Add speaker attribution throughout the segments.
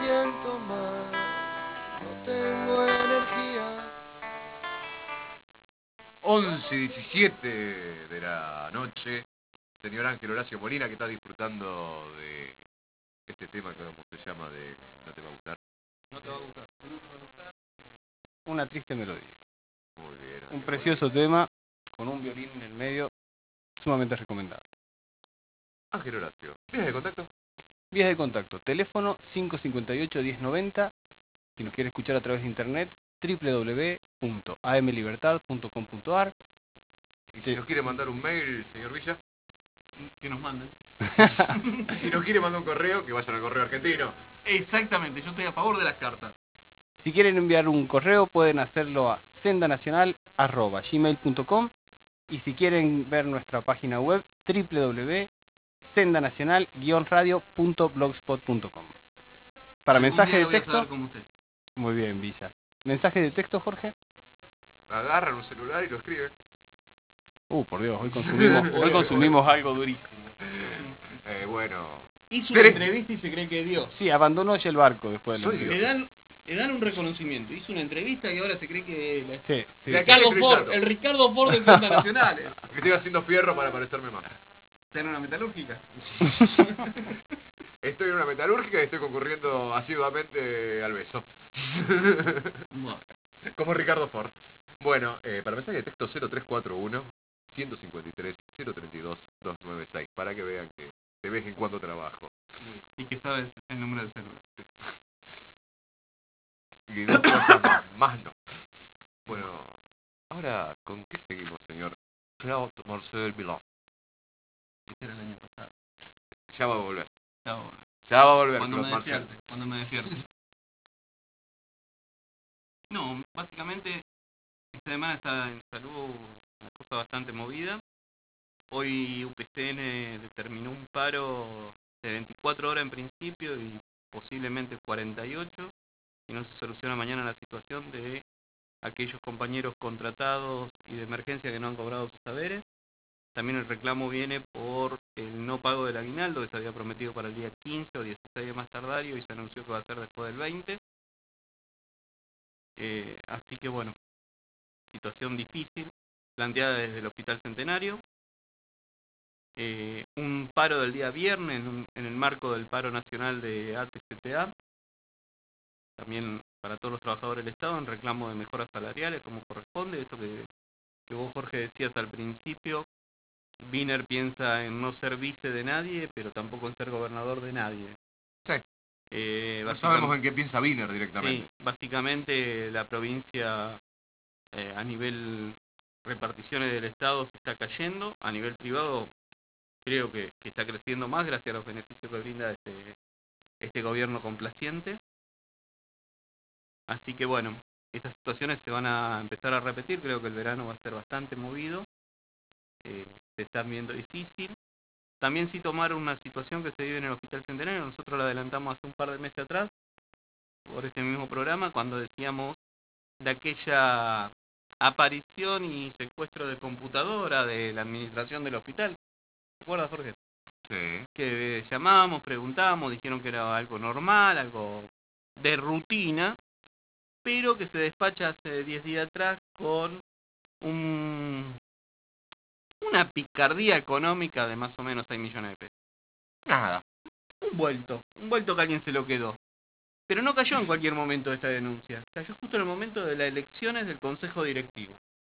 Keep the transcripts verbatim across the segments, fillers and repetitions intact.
Speaker 1: siento mal, no tengo energía.
Speaker 2: once y diecisiete de la noche. Señor Ángel Horacio Molina, que está disfrutando de este tema que como se llama de No te va a gustar.
Speaker 3: No te va a gustar. Una triste melodía.
Speaker 2: Muy bien.
Speaker 3: Un precioso tema con un violín en el medio, sumamente recomendable.
Speaker 2: Ángel Horacio, ¿vías de contacto?
Speaker 3: Vías de contacto, teléfono cinco cinco ocho, diez noventa. Si nos quiere escuchar a través de internet, doble u doble u doble u punto a m libertad punto com punto a r.
Speaker 2: Y si nos quiere mandar un mail, señor Villa,
Speaker 4: que nos manden.
Speaker 2: si nos quiere mandar un correo, que vayan al correo argentino.
Speaker 4: Exactamente, yo estoy a favor de las cartas.
Speaker 3: Si quieren enviar un correo, pueden hacerlo a sendanacional arroba gmail punto com. Y si quieren ver nuestra página web, doble u doble u doble u punto sendanacional radio punto blogspot punto com. Para
Speaker 4: Algún
Speaker 3: mensaje
Speaker 4: día
Speaker 3: de
Speaker 4: lo voy a
Speaker 3: texto.
Speaker 4: saber como usted.
Speaker 3: Muy bien, Villa. ¿Mensaje de texto, Jorge?
Speaker 2: Agarran un celular y lo escriben.
Speaker 3: Uh, por Dios, hoy consumimos, hoy consumimos algo durísimo.
Speaker 2: Eh, bueno.
Speaker 4: Hizo una entrevista y se cree que es Dios.
Speaker 3: Sí, abandonó ya el barco después de la
Speaker 4: Le dan, le dan un reconocimiento. Hizo una entrevista y ahora se cree que... La...
Speaker 3: Sí, sí.
Speaker 4: El, Ricardo Ford, el Ricardo Ford de Senda Nacional.
Speaker 2: Que estoy haciendo fierro para parecerme más.
Speaker 4: ¿Está en una metalúrgica?
Speaker 2: Estoy en una metalúrgica y estoy concurriendo asiduamente al beso.
Speaker 4: Bueno.
Speaker 2: Como Ricardo Ford. Bueno, eh, para mensaje de texto cero tres cuatro uno, uno cinco tres, cero tres dos, dos nueve seis, para que vean que de vez en cuando trabajo.
Speaker 4: Y que sabes el número del celular.
Speaker 2: Y dos cosas más, más no. Bueno, ahora, ¿con qué seguimos, señor? Claude Marcel Milán.
Speaker 4: Este era el año pasado.
Speaker 2: Ya va a volver.
Speaker 4: Ya va a volver.
Speaker 2: Ya va a volver,
Speaker 4: Cuando
Speaker 2: Claude
Speaker 4: me
Speaker 2: Marcel.
Speaker 4: despierte, cuando me despierte. No, básicamente esta semana está en salud una cosa bastante movida. Hoy U P C N determinó un paro de veinticuatro horas en principio y posiblemente cuarenta y ocho, y no se soluciona mañana la situación de aquellos compañeros contratados y de emergencia que no han cobrado sus saberes. También el reclamo viene por el no pago del aguinaldo que se había prometido para el día quince o dieciséis de más tardar y se anunció que va a ser después del veinte. Eh, así que bueno, situación difícil planteada desde el Hospital Centenario. Eh, un paro del día viernes en, un, en el marco del paro nacional de A T C T A, también para todos los trabajadores del Estado en reclamo de mejoras salariales como corresponde. Esto que, que vos, Jorge, decías al principio, Wiener piensa en no ser vice de nadie, pero tampoco en ser gobernador de nadie.
Speaker 2: Sí.
Speaker 4: Eh,
Speaker 2: no sabemos en qué piensa Wiener directamente.
Speaker 4: Sí, básicamente la provincia eh, a nivel reparticiones del Estado se está cayendo, a nivel privado creo que, que está creciendo más gracias a los beneficios que brinda este, este gobierno complaciente. Así que bueno, estas situaciones se van a empezar a repetir, creo que el verano va a ser bastante movido, eh, se están viendo difícil. También sí tomar una situación que se vive en el Hospital Centenario, nosotros la adelantamos hace un par de meses atrás, por este mismo programa, cuando decíamos de aquella aparición y secuestro de computadora de la administración del hospital. ¿Te acuerdas, Jorge?
Speaker 2: Sí.
Speaker 4: Que llamamos, preguntamos, dijeron que era algo normal, algo de rutina, pero que se despacha hace diez días atrás con un, una picardía económica de más o menos seis millones de pesos.
Speaker 2: Nada.
Speaker 4: Un vuelto, un vuelto que alguien se lo quedó. Pero no cayó en cualquier momento esta denuncia, cayó justo en el momento de las elecciones del Consejo Directivo.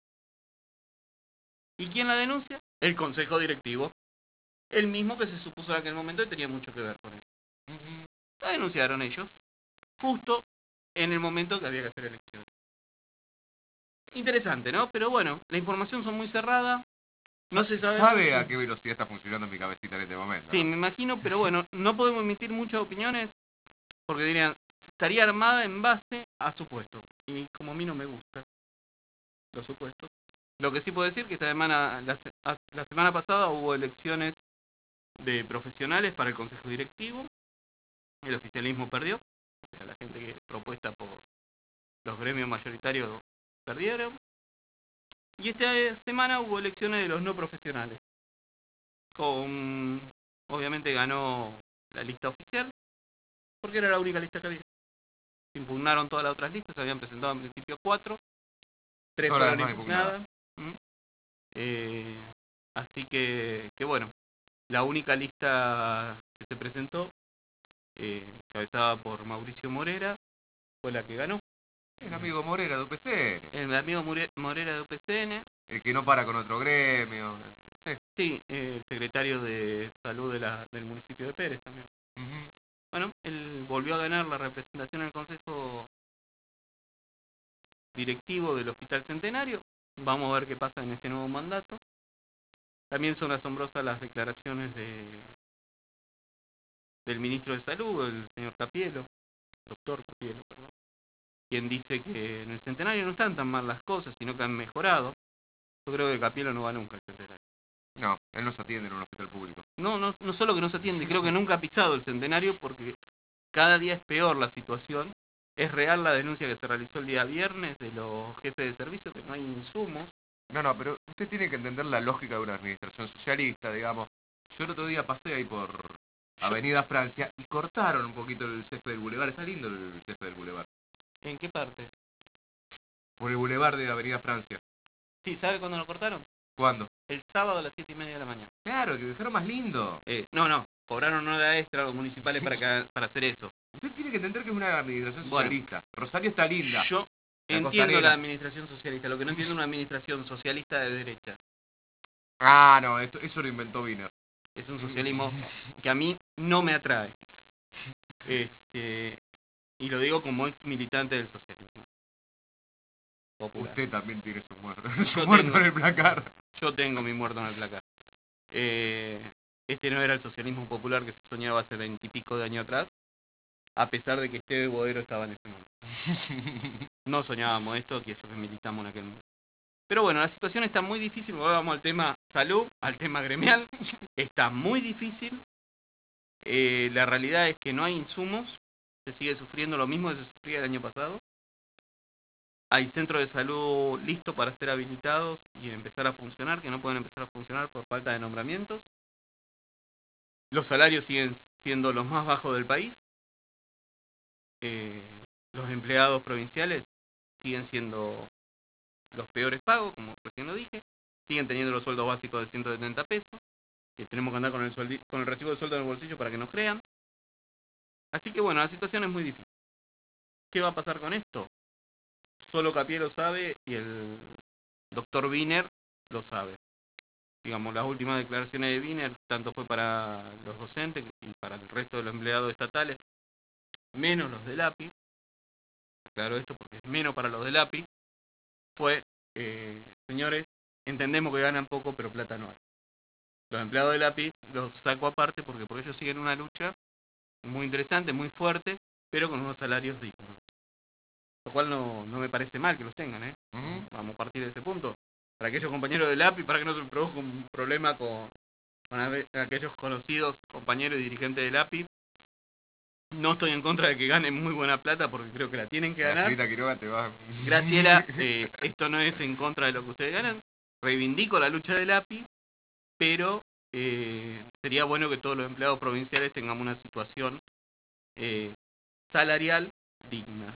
Speaker 4: ¿Y quién la denuncia? El Consejo Directivo. El mismo que se supuso en aquel momento que tenía mucho que ver con eso. Uh-huh. La denunciaron ellos, justo en el momento que había que hacer elecciones. Interesante, ¿no? Pero bueno, la información son muy cerrada. No se sabe.
Speaker 2: ¿Sabe
Speaker 4: mucho.
Speaker 2: a qué velocidad está funcionando mi cabecita en este momento?
Speaker 4: Sí,
Speaker 2: ¿no?
Speaker 4: me imagino, pero bueno, no podemos emitir muchas opiniones porque dirían, estaría armada en base a supuestos. Y como a mí no me gusta los supuestos. Lo que sí puedo decir que esta semana, la, la semana pasada hubo elecciones de profesionales para el Consejo Directivo. El oficialismo perdió. O sea, la gente que propuesta por los gremios mayoritarios perdieron. Y esta semana hubo elecciones de los no profesionales. Con, obviamente ganó la lista oficial. porque era la única lista que había. Se impugnaron todas las otras listas, se habían presentado en principio cuatro, tres
Speaker 2: Todas las
Speaker 4: fueron
Speaker 2: demás
Speaker 4: impugnadas. ¿Mm? Eh, así que, que bueno, la única lista que se presentó, eh, encabezada por Mauricio Morera, fue la que ganó.
Speaker 2: El amigo Morera de U P C N,
Speaker 4: El amigo More- Morera de U P C N,
Speaker 2: el que no para con otro gremio. Sí.
Speaker 4: sí, eh, el secretario de salud de la, del municipio de Pérez también.
Speaker 2: Ujú.
Speaker 4: Bueno, él volvió a ganar la representación en el Consejo Directivo del Hospital Centenario. Vamos a ver qué pasa en este nuevo mandato. También son asombrosas las declaraciones de, del ministro de Salud, el señor Capielo, doctor Capielo, perdón, quien dice que en el Centenario no están tan mal las cosas, sino que han mejorado. Yo creo que Capielo no va nunca al Centenario.
Speaker 2: No, él no se atiende en un hospital público.
Speaker 4: No, no, no solo que no se atiende, creo que nunca ha pisado el Centenario porque cada día es peor la situación. Es real la denuncia que se realizó el día viernes de los jefes de servicio, que no hay insumos.
Speaker 2: No, no, pero usted tiene que entender la lógica de una administración socialista, digamos. Yo el otro día pasé ahí por Avenida Francia y cortaron un poquito el césped del bulevar. Está lindo el césped del bulevar.
Speaker 4: ¿En qué parte?
Speaker 2: Por el bulevar de Avenida Francia.
Speaker 4: Sí, ¿sabe cuándo lo cortaron?
Speaker 2: ¿Cuándo?
Speaker 4: El sábado a las siete y media de la mañana.
Speaker 2: Claro, que dejaron más lindo.
Speaker 4: Eh, no, no, cobraron hora extra a los municipales para, que- para hacer eso.
Speaker 2: Usted tiene que entender que es una administración
Speaker 4: Bueno.
Speaker 2: socialista. Rosario está linda.
Speaker 4: Yo
Speaker 2: La
Speaker 4: entiendo
Speaker 2: costanera.
Speaker 4: la administración socialista, lo que no entiendo es una administración socialista de derecha.
Speaker 2: Ah, no, esto, eso lo inventó Wiener.
Speaker 4: Es un socialismo que a mí no me atrae. Este, y lo digo como ex militante del socialismo popular.
Speaker 2: Usted también tiene su muerto,
Speaker 4: Yo
Speaker 2: su muerto
Speaker 4: tengo.
Speaker 2: en el placar.
Speaker 4: Yo tengo mi muerto en el placar. Eh, este no era el socialismo popular que se soñaba hace veintipico de años atrás, a pesar de que Esteve Bodero estaba en ese momento. No soñábamos esto, que eso que militamos en aquel momento. Pero bueno, la situación está muy difícil. Ahora vamos al tema salud, al tema gremial. Está muy difícil. Eh, la realidad es que no hay insumos. Se sigue sufriendo lo mismo que se sufría el año pasado. Hay centros de salud listos para ser habilitados y empezar a funcionar, que no pueden empezar a funcionar por falta de nombramientos. Los salarios siguen siendo los más bajos del país. Eh, los empleados provinciales siguen siendo los peores pagos, como recién lo dije. Siguen teniendo los sueldos básicos de ciento setenta pesos. Que tenemos que andar con el, sueldi- con el recibo de sueldo en el bolsillo para que nos crean. Así que bueno, la situación es muy difícil. ¿Qué va a pasar con esto? Solo Capié lo sabe y el doctor Wiener lo sabe. Digamos, las últimas declaraciones de Wiener, tanto fue para los docentes y para el resto de los empleados estatales, menos los del A P I, claro esto porque es menos para los del A P I, fue, eh, señores, entendemos que ganan poco, pero plata no hay. Los empleados del A P I los saco aparte porque, porque ellos siguen una lucha muy interesante, muy fuerte, pero con unos salarios dignos. Lo cual no, no me parece mal que los tengan, ¿eh?
Speaker 2: Ujú.
Speaker 4: Vamos a partir de ese punto. Para aquellos compañeros del A P I, para que no se produzca un problema con, con ave- aquellos conocidos compañeros y dirigentes del A P I, no estoy en contra de que ganen muy buena plata porque creo que la tienen que
Speaker 2: La
Speaker 4: ganar.
Speaker 2: señorita Quiroga te va.
Speaker 4: Graciela, eh, esto no es en contra de lo que ustedes ganan. Reivindico la lucha del A P I, pero eh, sería bueno que todos los empleados provinciales tengamos una situación eh, salarial digna.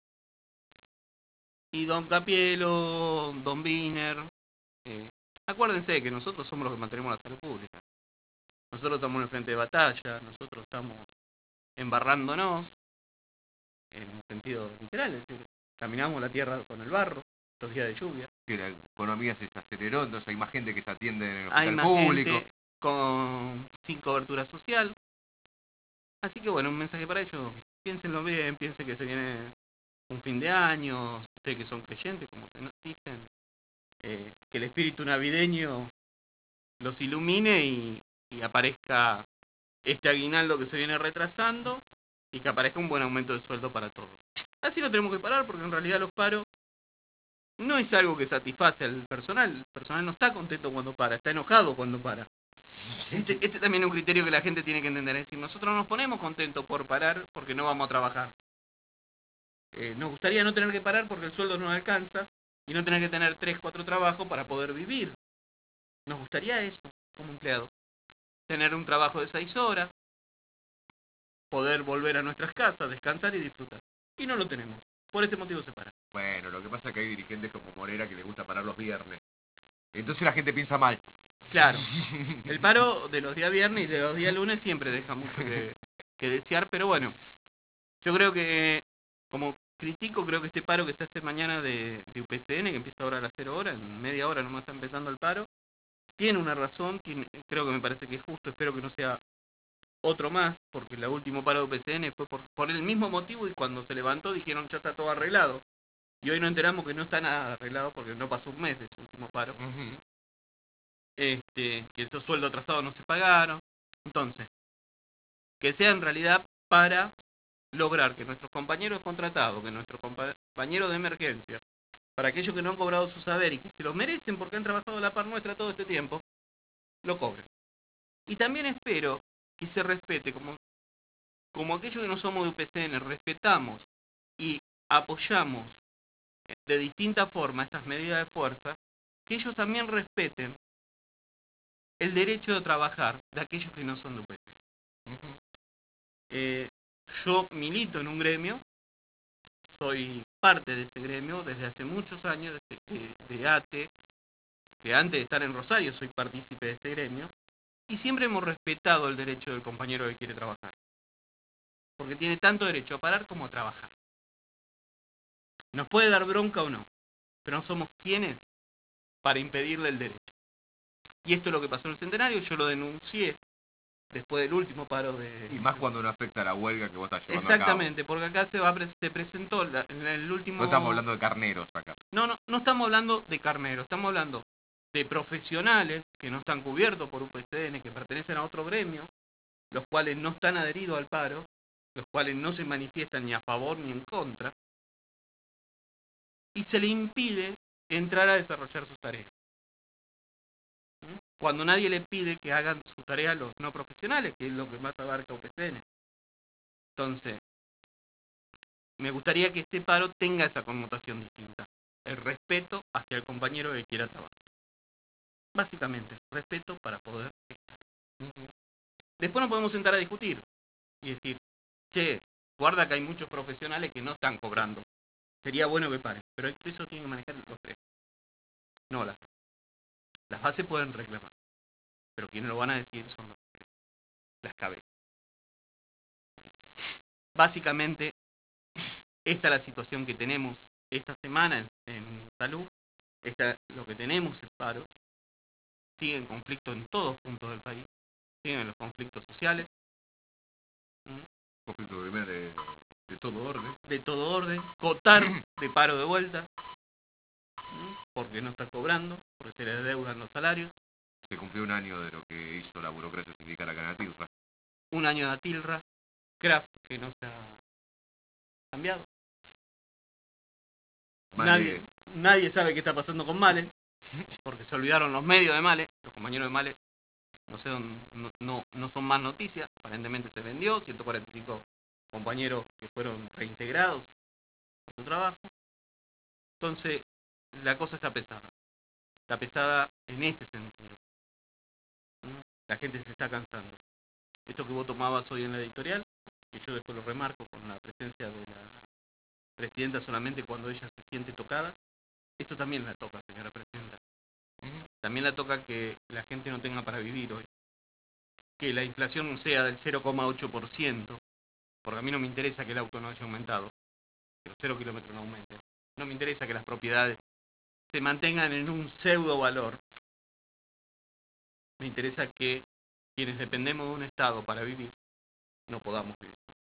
Speaker 4: Y don Capielo, don Wiener, eh, acuérdense que nosotros somos los que mantenemos la salud pública. Nosotros estamos en el frente de batalla, nosotros estamos embarrándonos, en un sentido literal, es decir, caminamos la tierra con el barro, los días de lluvia.
Speaker 2: Que la economía se aceleró, entonces hay más gente que se atiende en el
Speaker 4: Hay
Speaker 2: hospital
Speaker 4: más
Speaker 2: público.
Speaker 4: gente con, sin cobertura social. Así que bueno, un mensaje para ellos. Piénsenlo bien, piensen que se viene un fin de año, ustedes que son creyentes, como se nos dicen, eh, que el espíritu navideño los ilumine y, y aparezca este aguinaldo que se viene retrasando y que aparezca un buen aumento de sueldo para todos. Así no tenemos que parar porque en realidad los paros no es algo que satisface al personal. El personal no está contento cuando para, está enojado cuando para. Este, este también es un criterio que la gente tiene que entender. Es decir, nosotros no nos ponemos contentos por parar porque no vamos a trabajar. Eh, nos gustaría no tener que parar porque el sueldo no alcanza y no tener que tener tres, cuatro trabajos para poder vivir. Nos gustaría eso como empleado. Tener un trabajo de seis horas, poder volver a nuestras casas, descansar y disfrutar. Y no lo tenemos. Por ese motivo se para.
Speaker 2: Bueno, lo que pasa es que hay dirigentes como Morera que les gusta parar los viernes. Entonces la gente piensa mal.
Speaker 4: Claro, el paro de los días viernes y de los días lunes siempre deja mucho que, que desear, pero bueno, yo creo que, como critico, creo que este paro que se hace mañana de, de U P C N, que empieza ahora a las cero horas, en media hora nomás está empezando el paro, tiene una razón, tiene, creo que me parece que es justo, espero que no sea otro más, porque el último paro de U P C N fue por, por el mismo motivo y cuando se levantó dijeron ya está todo arreglado. Y hoy nos enteramos que no está nada arreglado porque no pasó un mes de su último paro.
Speaker 2: Uh-huh.
Speaker 4: Este, que esos sueldos atrasados no se pagaron. Entonces, que sea en realidad para lograr que nuestros compañeros contratados, que nuestros compañeros de emergencia, para aquellos que no han cobrado su saber y que se lo merecen porque han trabajado a la par nuestra todo este tiempo, lo cobren. Y también espero que se respete, como, como aquellos que no somos de U P C N, respetamos y apoyamos de distinta forma estas medidas de fuerza, que ellos también respeten el derecho de trabajar de aquellos que no son de U P C N. Uh-huh. Eh, yo milito en un gremio, soy parte de ese gremio desde hace muchos años, desde de, de ATE, que antes de estar en Rosario soy partícipe de ese gremio, y siempre hemos respetado el derecho del compañero que quiere trabajar, porque tiene tanto derecho a parar como a trabajar. Nos puede dar bronca o no, pero no somos quienes para impedirle el derecho. Y esto es lo que pasó en el Centenario, yo lo denuncié después del último paro de...
Speaker 2: Y más cuando no afecta a la huelga que vos estás llevando
Speaker 4: Exactamente,
Speaker 2: a cabo.
Speaker 4: Porque acá se, va, se presentó la, en el último...
Speaker 2: No estamos hablando de carneros acá.
Speaker 4: No, no, no estamos hablando de carneros, estamos hablando de profesionales que no están cubiertos por U P C N, que pertenecen a otro gremio, los cuales no están adheridos al paro, los cuales no se manifiestan ni a favor ni en contra, y se le impide entrar a desarrollar sus tareas. Cuando nadie le pide que hagan su tarea a los no profesionales, que es lo que más abarca U P C N. Entonces, me gustaría que este paro tenga esa connotación distinta. El respeto hacia el compañero que quiera trabajar. Básicamente, respeto para poder estar. Uh-huh. Después nos podemos sentar a discutir y decir, che, guarda que hay muchos profesionales que no están cobrando. Sería bueno que paren, pero eso tienen que manejar los tres. No las Las bases pueden reclamar, pero quienes lo van a decir son los, las cabezas. Básicamente, esta es la situación que tenemos esta semana en, en salud. Esta es lo que tenemos, el paro. Sigue en conflicto en todos puntos del país. Siguen los conflictos sociales.
Speaker 2: ¿Mm? Conflicto de, de, de todo orden.
Speaker 4: De todo orden. Cotar de paro de vuelta. ¿Mm? Porque no está cobrando, porque se le deudan los salarios.
Speaker 2: Se cumplió un año de lo que hizo la burocracia sindical acá en Atilra.
Speaker 4: Un año de Atilra. Kraft, que no se ha cambiado.
Speaker 2: Male.
Speaker 4: Nadie, nadie sabe qué está pasando con Male, porque se olvidaron los medios de Male, los compañeros de Male, no sé, no, no, no son más noticias, aparentemente se vendió, ciento cuarenta y cinco compañeros que fueron reintegrados a su trabajo. Entonces, la cosa está pesada, está pesada en este sentido. La gente se está cansando. Esto que vos tomabas hoy en la editorial, que yo después lo remarco con la presencia de la presidenta solamente cuando ella se siente tocada, esto también la toca, señora presidenta. También la toca que la gente no tenga para vivir hoy. Que la inflación no sea del cero coma ocho por ciento, porque a mí no me interesa que el auto no haya aumentado, que los cero kilómetros no aumenten. No me interesa que las propiedades se mantengan en un pseudo valor. Me interesa que quienes dependemos de un Estado para vivir, no podamos vivir.